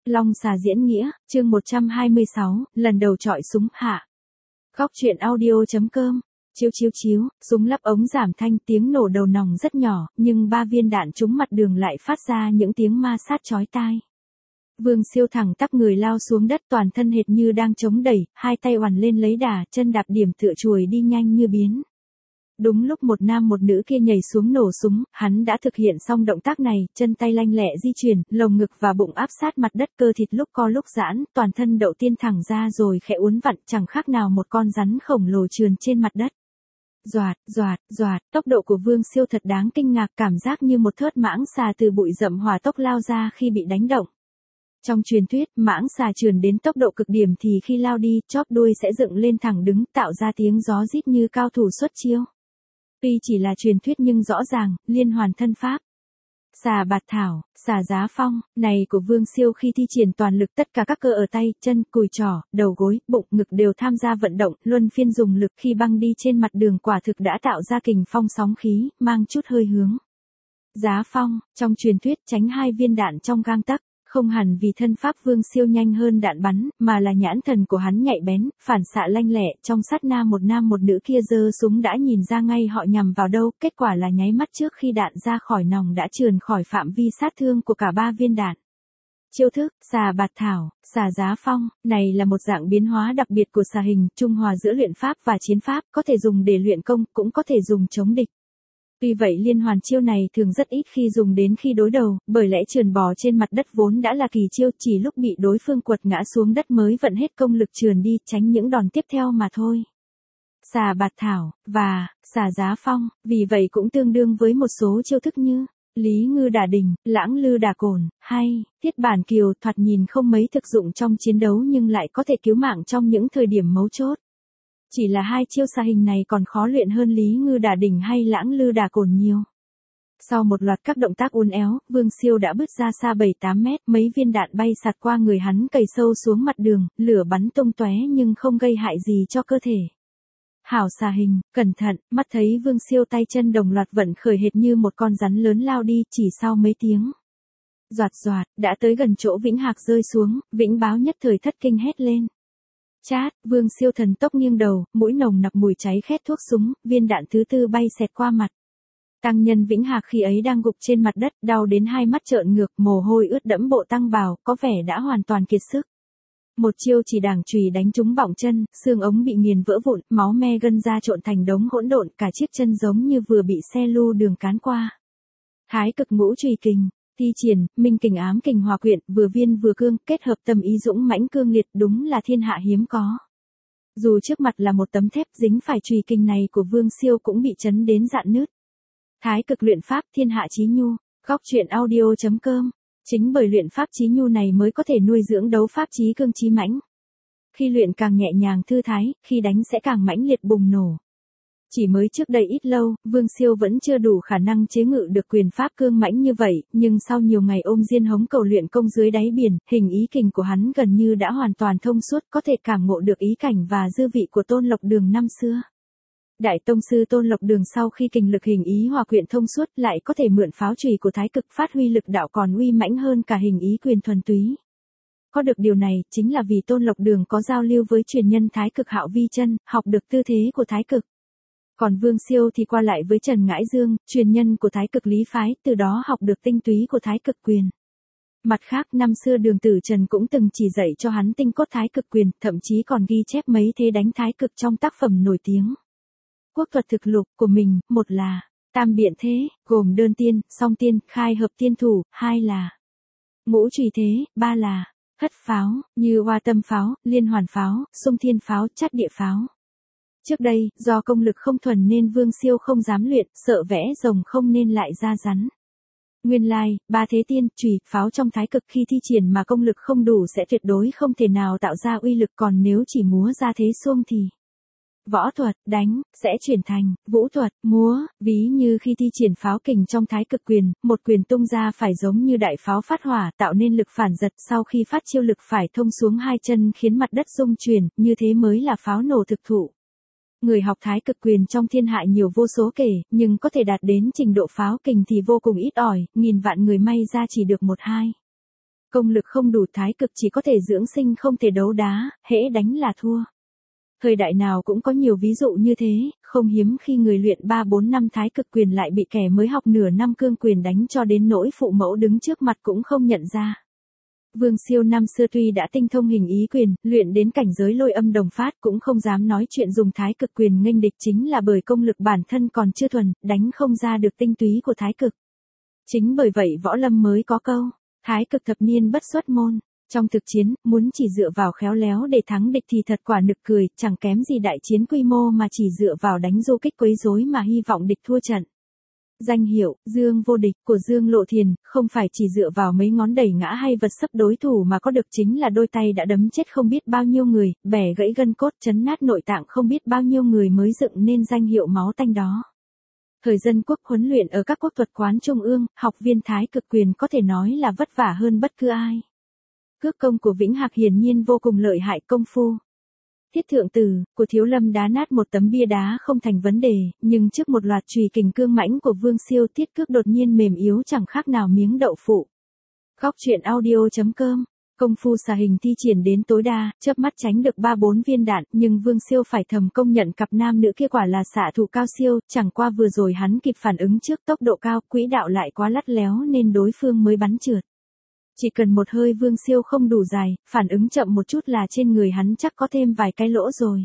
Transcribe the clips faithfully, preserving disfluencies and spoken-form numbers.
Long xà diễn nghĩa, chương một trăm hai mươi sáu, lần đầu chọi súng hạ. Góc truyện audio.com. Chiếu chiếu chiếu, súng lắp ống giảm thanh, tiếng nổ đầu nòng rất nhỏ, nhưng ba viên đạn trúng mặt đường lại phát ra những tiếng ma sát chói tai. Vương Siêu thẳng tắp người lao xuống đất, toàn thân hệt như đang chống đẩy, hai tay oằn lên lấy đà, chân đạp điểm tựa chuồi đi nhanh như biến. Đúng lúc một nam một nữ kia nhảy xuống nổ súng, hắn đã thực hiện xong động tác này, chân tay lanh lẹ di chuyển, lồng ngực và bụng áp sát mặt đất, cơ thịt lúc co lúc giãn, toàn thân đậu tiên thẳng ra rồi khẽ uốn vặn, chẳng khác nào một con rắn khổng lồ trườn trên mặt đất. Doạt, doạt, doạt, tốc độ của Vương Siêu thật đáng kinh ngạc, cảm giác như một thớt mãng xà từ bụi rậm hỏa tốc lao ra khi bị đánh động. Trong truyền thuyết, mãng xà trườn đến tốc độ cực điểm thì khi lao đi, chóp đuôi sẽ dựng lên thẳng đứng, tạo ra tiếng gió rít như cao thủ xuất chiêu. Tuy chỉ là truyền thuyết nhưng rõ ràng, liên hoàn thân pháp. Xà bạt thảo, xà giá phong, này của Vương Siêu khi thi triển toàn lực, tất cả các cơ ở tay, chân, cùi trỏ, đầu gối, bụng, ngực đều tham gia vận động, luân phiên dùng lực, khi băng đi trên mặt đường quả thực đã tạo ra kình phong sóng khí, mang chút hơi hướng. Giá phong, trong truyền thuyết tránh hai viên đạn trong gang tấc. Không hẳn vì thân pháp Vương Siêu nhanh hơn đạn bắn, mà là nhãn thần của hắn nhạy bén, phản xạ lanh lẹ, trong sát na một nam một nữ kia giơ súng đã nhìn ra ngay họ nhằm vào đâu, kết quả là nháy mắt trước khi đạn ra khỏi nòng đã trườn khỏi phạm vi sát thương của cả ba viên đạn. Chiêu thức, xà bạt thảo, xà giá phong, này là một dạng biến hóa đặc biệt của xà hình, trung hòa giữa luyện pháp và chiến pháp, có thể dùng để luyện công, cũng có thể dùng chống địch. Tuy vậy liên hoàn chiêu này thường rất ít khi dùng đến khi đối đầu, bởi lẽ trườn bò trên mặt đất vốn đã là kỳ chiêu, chỉ lúc bị đối phương quật ngã xuống đất mới vận hết công lực trườn đi, tránh những đòn tiếp theo mà thôi. Xà bạt thảo, và, xà giá phong, vì vậy cũng tương đương với một số chiêu thức như Lý Ngư Đả Đỉnh, Lãng Lư Đả Cổn, hay Thiết Bản Kiều, thoạt nhìn không mấy thực dụng trong chiến đấu nhưng lại có thể cứu mạng trong những thời điểm mấu chốt. Chỉ là hai chiêu xà hình này còn khó luyện hơn Lý Ngư Đả Đỉnh hay Lãng Lư Đả Cổn nhiều. Sau một loạt các động tác uốn éo, Vương Siêu đã bứt ra xa bảy tám mét, mấy viên đạn bay sạt qua người hắn cày sâu xuống mặt đường, lửa bắn tung tóe nhưng không gây hại gì cho cơ thể. Hảo xà hình, cẩn thận, mắt thấy Vương Siêu tay chân đồng loạt vận khởi hệt như một con rắn lớn lao đi, chỉ sau mấy tiếng. Doạt doạt, đã tới gần chỗ Vĩnh Hạc rơi xuống, Vĩnh Báo nhất thời thất kinh hét lên. Chát, Vương Siêu thần tốc nghiêng đầu, mũi nồng nặc mùi cháy khét thuốc súng, viên đạn thứ tư bay xẹt qua mặt. Tăng nhân Vĩnh Hạc khi ấy đang gục trên mặt đất, đau đến hai mắt trợn ngược, mồ hôi ướt đẫm bộ tăng bào, có vẻ đã hoàn toàn kiệt sức. Một chiêu chỉ đàng chùy đánh trúng bọng chân, xương ống bị nghiền vỡ vụn, máu me gân ra trộn thành đống hỗn độn, cả chiếc chân giống như vừa bị xe lu đường cán qua. Thái cực ngũ chùy kình. Thi triển, minh kình ám kình hòa quyện, vừa viên vừa cương, kết hợp tâm ý dũng mãnh cương liệt, đúng là thiên hạ hiếm có. Dù trước mặt là một tấm thép, dính phải chùy kình này của Vương Siêu cũng bị chấn đến rạn nứt. Thái cực luyện pháp, thiên hạ chí nhu. Góc truyện audio.com. Chính bởi luyện pháp chí nhu này mới có thể nuôi dưỡng đấu pháp chí cương chí mãnh. Khi luyện càng nhẹ nhàng thư thái, khi đánh sẽ càng mãnh liệt bùng nổ. Chỉ mới trước đây ít lâu, Vương Siêu vẫn chưa đủ khả năng chế ngự được quyền pháp cương mãnh như vậy, nhưng sau nhiều ngày ôm diên hống cầu luyện công dưới đáy biển, hình ý kình của hắn gần như đã hoàn toàn thông suốt, có thể cảm ngộ được ý cảnh và dư vị của Tôn Lộc Đường năm xưa. Đại tông sư Tôn Lộc Đường sau khi kình lực hình ý hòa quyện thông suốt lại có thể mượn pháo chùy của thái cực phát huy lực đạo còn uy mãnh hơn cả hình ý quyền thuần túy. Có được điều này, chính là vì Tôn Lộc Đường có giao lưu với truyền nhân thái cực Hạo Vi Chân, học được tư thế của thái cực. Còn Vương Siêu thì qua lại với Trần Ngãi Dương, truyền nhân của thái cực lý phái, từ đó học được tinh túy của thái cực quyền. Mặt khác, năm xưa Đường Tử Trần cũng từng chỉ dạy cho hắn tinh cốt thái cực quyền, thậm chí còn ghi chép mấy thế đánh thái cực trong tác phẩm nổi tiếng. Quốc thuật thực lục của mình, một là tam biện thế, gồm đơn tiên, song tiên, khai hợp tiên thủ, hai là ngũ chùy thế, ba là hất pháo, như hoa tâm pháo, liên hoàn pháo, xung thiên pháo, chát địa pháo. Trước đây, do công lực không thuần nên Vương Siêu không dám luyện, sợ vẽ rồng không nên lại ra rắn. Nguyên lai, ba thế tiên, chùy, pháo trong thái cực khi thi triển mà công lực không đủ sẽ tuyệt đối không thể nào tạo ra uy lực, còn nếu chỉ múa ra thế xuông thì võ thuật, đánh, sẽ chuyển thành vũ thuật, múa, ví như khi thi triển pháo kình trong thái cực quyền, một quyền tung ra phải giống như đại pháo phát hỏa, tạo nên lực phản giật, sau khi phát chiêu lực phải thông xuống hai chân khiến mặt đất rung chuyển, như thế mới là pháo nổ thực thụ. Người học thái cực quyền trong thiên hạ nhiều vô số kể, nhưng có thể đạt đến trình độ pháo kình thì vô cùng ít ỏi, nghìn vạn người may ra chỉ được một hai. Công lực không đủ thái cực chỉ có thể dưỡng sinh không thể đấu đá, hễ đánh là thua. Thời đại nào cũng có nhiều ví dụ như thế, không hiếm khi người luyện ba bốn năm thái cực quyền lại bị kẻ mới học nửa năm cương quyền đánh cho đến nỗi phụ mẫu đứng trước mặt cũng không nhận ra. Vương Siêu năm xưa tuy đã tinh thông hình ý quyền, luyện đến cảnh giới lôi âm đồng phát cũng không dám nói chuyện dùng thái cực quyền nghênh địch chính là bởi công lực bản thân còn chưa thuần, đánh không ra được tinh túy của thái cực. Chính bởi vậy võ lâm mới có câu, thái cực thập niên bất xuất môn. Trong thực chiến, muốn chỉ dựa vào khéo léo để thắng địch thì thật quả nực cười, chẳng kém gì đại chiến quy mô mà chỉ dựa vào đánh du kích quấy rối mà hy vọng địch thua trận. Danh hiệu, Dương vô địch của Dương Lộ Thiền, không phải chỉ dựa vào mấy ngón đẩy ngã hay vật sấp đối thủ mà có được chính là đôi tay đã đấm chết không biết bao nhiêu người, bẻ gãy gân cốt chấn nát nội tạng không biết bao nhiêu người mới dựng nên danh hiệu máu tanh đó. Thời dân quốc huấn luyện ở các quốc thuật quán trung ương, học viên thái cực quyền có thể nói là vất vả hơn bất cứ ai. Cước công của Vĩnh Hạc hiển nhiên vô cùng lợi hại công phu. Thiết thượng tử, của Thiếu Lâm đá nát một tấm bia đá không thành vấn đề, nhưng trước một loạt chùy kình cương mãnh của Vương Siêu tiết cước đột nhiên mềm yếu chẳng khác nào miếng đậu phụ. Góc truyện audio chấm com, công phu xà hình thi triển đến tối đa, chớp mắt tránh được ba bốn viên đạn, nhưng Vương Siêu phải thầm công nhận cặp nam nữ kia quả là xạ thủ cao siêu, chẳng qua vừa rồi hắn kịp phản ứng trước tốc độ cao, quỹ đạo lại quá lắt léo nên đối phương mới bắn trượt. Chỉ cần một hơi Vương Siêu không đủ dài, phản ứng chậm một chút là trên người hắn chắc có thêm vài cái lỗ rồi.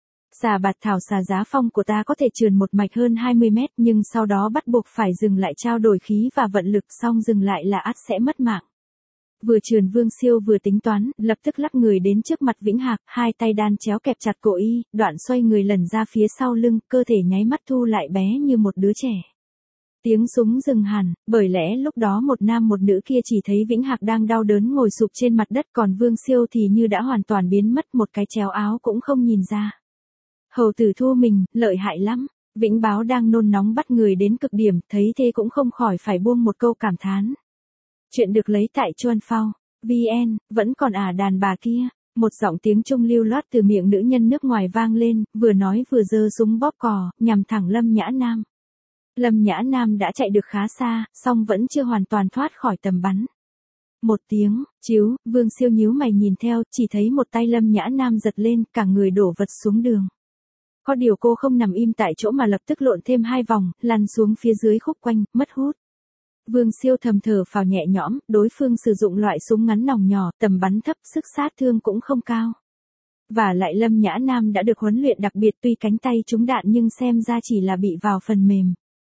Xà bạt thảo xà giá phong của ta có thể trườn một mạch hơn hai mươi mét nhưng sau đó bắt buộc phải dừng lại trao đổi khí và vận lực xong dừng lại là ắt sẽ mất mạng. Vừa trườn Vương Siêu vừa tính toán, lập tức lắc người đến trước mặt Vĩnh Hạc, hai tay đan chéo kẹp chặt cổ y, đoạn xoay người lần ra phía sau lưng, cơ thể nháy mắt thu lại bé như một đứa trẻ. Tiếng súng dừng hẳn, bởi lẽ lúc đó một nam một nữ kia chỉ thấy Vĩnh Hạc đang đau đớn ngồi sụp trên mặt đất còn Vương Siêu thì như đã hoàn toàn biến mất một cái chéo áo cũng không nhìn ra. Hầu tử thua mình, lợi hại lắm, Vĩnh Báo đang nôn nóng bắt người đến cực điểm, thấy thế cũng không khỏi phải buông một câu cảm thán. Chuyện được lấy tại Chuan Phao, vê en, vẫn còn ả đàn bà kia, một giọng tiếng Trung lưu loát từ miệng nữ nhân nước ngoài vang lên, vừa nói vừa giơ súng bóp cò, nhằm thẳng Lâm Nhã Nam. Lâm Nhã Nam đã chạy được khá xa, song vẫn chưa hoàn toàn thoát khỏi tầm bắn. Một tiếng, chiếu, Vương Siêu nhíu mày nhìn theo, chỉ thấy một tay Lâm Nhã Nam giật lên, cả người đổ vật xuống đường. Có điều cô không nằm im tại chỗ mà lập tức lộn thêm hai vòng, lăn xuống phía dưới khúc quanh, mất hút. Vương Siêu thầm thở phào nhẹ nhõm, đối phương sử dụng loại súng ngắn nòng nhỏ, tầm bắn thấp, sức sát thương cũng không cao. Và lại Lâm Nhã Nam đã được huấn luyện đặc biệt tuy cánh tay trúng đạn nhưng xem ra chỉ là bị vào phần mềm.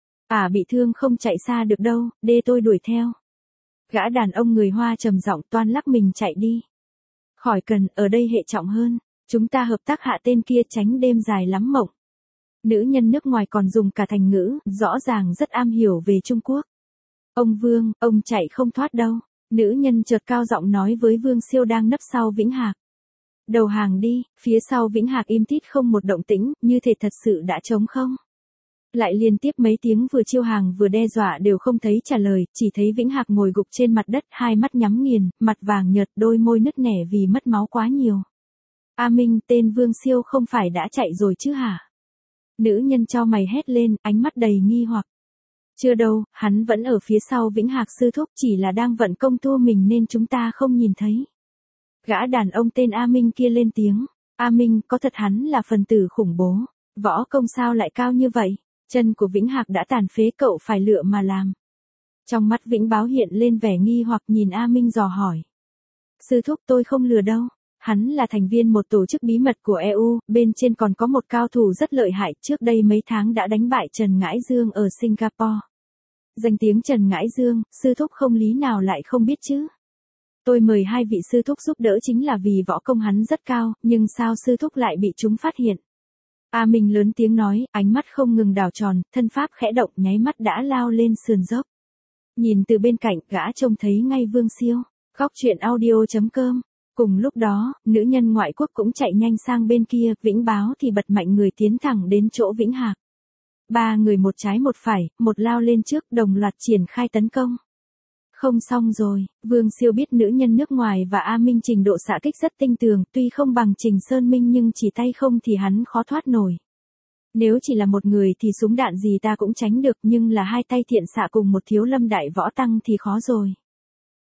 À bị thương không chạy xa được đâu, đê tôi đuổi theo. Gã đàn ông người Hoa trầm giọng toan lắc mình chạy đi. Khỏi cần, ở đây hệ trọng hơn, chúng ta hợp tác hạ tên kia tránh đêm dài lắm mộng. Nữ nhân nước ngoài còn dùng cả thành ngữ, rõ ràng rất am hiểu về Trung Quốc. Ông Vương, ông chạy không thoát đâu. Nữ nhân chợt cao giọng nói với Vương Siêu đang nấp sau Vĩnh Hạc. Đầu hàng đi, phía sau Vĩnh Hạc im tít không một động tĩnh, như thể thật sự đã trống không. Lại liên tiếp mấy tiếng vừa chiêu hàng vừa đe dọa đều không thấy trả lời, chỉ thấy Vĩnh Hạc ngồi gục trên mặt đất, hai mắt nhắm nghiền, mặt vàng nhợt, đôi môi nứt nẻ vì mất máu quá nhiều. A Minh, tên Vương Siêu không phải đã chạy rồi chứ hả? Nữ nhân chau mày hét lên, ánh mắt đầy nghi hoặc. Chưa đâu, hắn vẫn ở phía sau Vĩnh Hạc sư thúc, chỉ là đang vận công thua mình nên chúng ta không nhìn thấy. Gã đàn ông tên A Minh kia lên tiếng. A Minh, có thật hắn là phần tử khủng bố. Võ công sao lại cao như vậy? Chân của Vĩnh Hạc đã tàn phế cậu phải lựa mà làm. Trong mắt Vĩnh Báo hiện lên vẻ nghi hoặc nhìn A Minh dò hỏi. Sư thúc tôi không lừa đâu. Hắn là thành viên một tổ chức bí mật của e u, bên trên còn có một cao thủ rất lợi hại, trước đây mấy tháng đã đánh bại Trần Ngãi Dương ở Singapore. Danh tiếng Trần Ngãi Dương, sư thúc không lý nào lại không biết chứ. Tôi mời hai vị sư thúc giúp đỡ chính là vì võ công hắn rất cao, nhưng sao sư thúc lại bị chúng phát hiện? A Minh lớn tiếng nói, ánh mắt không ngừng đảo tròn, thân pháp khẽ động nháy mắt đã lao lên sườn dốc. Nhìn từ bên cạnh, gã trông thấy ngay Vương Siêu. Góc truyện audio chấm com. Cùng lúc đó, nữ nhân ngoại quốc cũng chạy nhanh sang bên kia, Vĩnh Báo thì bật mạnh người tiến thẳng đến chỗ Vĩnh Hạc. Ba người một trái một phải, một lao lên trước, đồng loạt triển khai tấn công. Không xong rồi, Vương Siêu biết nữ nhân nước ngoài và A Minh trình độ xạ kích rất tinh tường, tuy không bằng Trình Sơn Minh nhưng chỉ tay không thì hắn khó thoát nổi. Nếu chỉ là một người thì súng đạn gì ta cũng tránh được nhưng là hai tay thiện xạ cùng một thiếu lâm đại võ tăng thì khó rồi.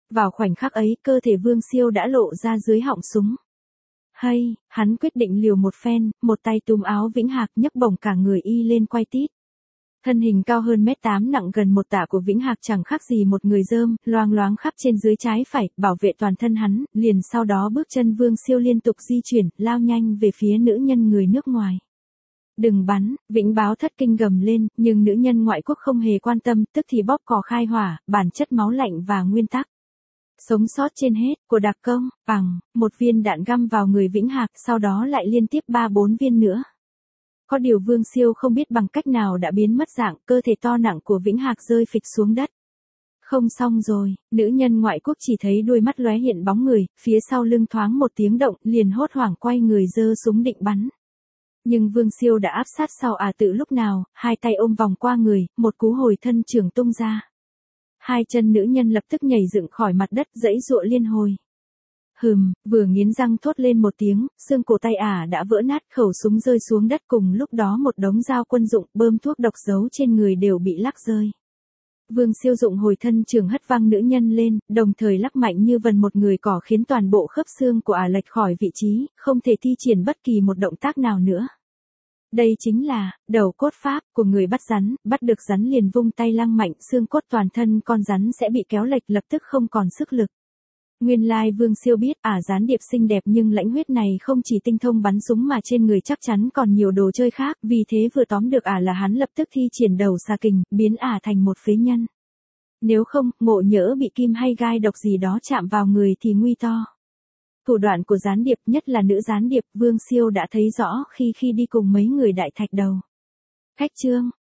Vào khoảnh khắc ấy, cơ thể Vương Siêu đã lộ ra dưới họng súng. Hay, hắn quyết định liều một phen, một tay túm áo Vĩnh Hạc nhấc bổng cả người y lên quay tít. Thân hình cao hơn mét tám nặng gần một tạ của Vĩnh Hạc chẳng khác gì một người dơm, loang loáng khắp trên dưới trái phải, bảo vệ toàn thân hắn, liền sau đó bước chân Vương Siêu liên tục di chuyển, lao nhanh về phía nữ nhân người nước ngoài. Đừng bắn, Vĩnh Báo thất kinh gầm lên, nhưng nữ nhân ngoại quốc không hề quan tâm, tức thì bóp cò khai hỏa, bản chất máu lạnh và nguyên tắc. Sống sót trên hết, của đặc công, bằng, một viên đạn găm vào người Vĩnh Hạc, sau đó lại liên tiếp ba bốn viên nữa. Có điều Vương Siêu không biết bằng cách nào đã biến mất dạng, cơ thể to nặng của Vĩnh Hạc rơi phịch xuống đất. Không xong rồi, nữ nhân ngoại quốc chỉ thấy đuôi mắt lóe hiện bóng người, phía sau lưng thoáng một tiếng động, liền hốt hoảng quay người giơ súng định bắn. Nhưng Vương Siêu đã áp sát sau ả tự lúc nào, hai tay ôm vòng qua người, một cú hồi thân trưởng tung ra. Hai chân nữ nhân lập tức nhảy dựng khỏi mặt đất giãy giụa liên hồi. Hừm, vừa nghiến răng thốt lên một tiếng, xương cổ tay ả đã vỡ nát, khẩu súng rơi xuống đất, cùng lúc đó một đống dao quân dụng, bơm thuốc độc giấu trên người đều bị lắc rơi. Vương Siêu dụng hồi thân trường hất văng nữ nhân lên, đồng thời lắc mạnh như vần một người cỏ khiến toàn bộ khớp xương của ả lệch khỏi vị trí, không thể thi triển bất kỳ một động tác nào nữa. Đây chính là đầu cốt pháp của người bắt rắn, bắt được rắn liền vung tay lăng mạnh, xương cốt toàn thân con rắn sẽ bị kéo lệch, lập tức không còn sức lực. Nguyên lai Vương Siêu biết ả gián điệp xinh đẹp nhưng lãnh huyết này không chỉ tinh thông bắn súng mà trên người chắc chắn còn nhiều đồ chơi khác, vì thế vừa tóm được ả là hắn lập tức thi triển đầu xà kình, biến ả thành một phế nhân. Nếu không, ngộ nhỡ bị kim hay gai độc gì đó chạm vào người thì nguy to. Thủ đoạn của gián điệp, nhất là nữ gián điệp, Vương Siêu đã thấy rõ khi khi đi cùng mấy người đại thạch đầu. Cách chương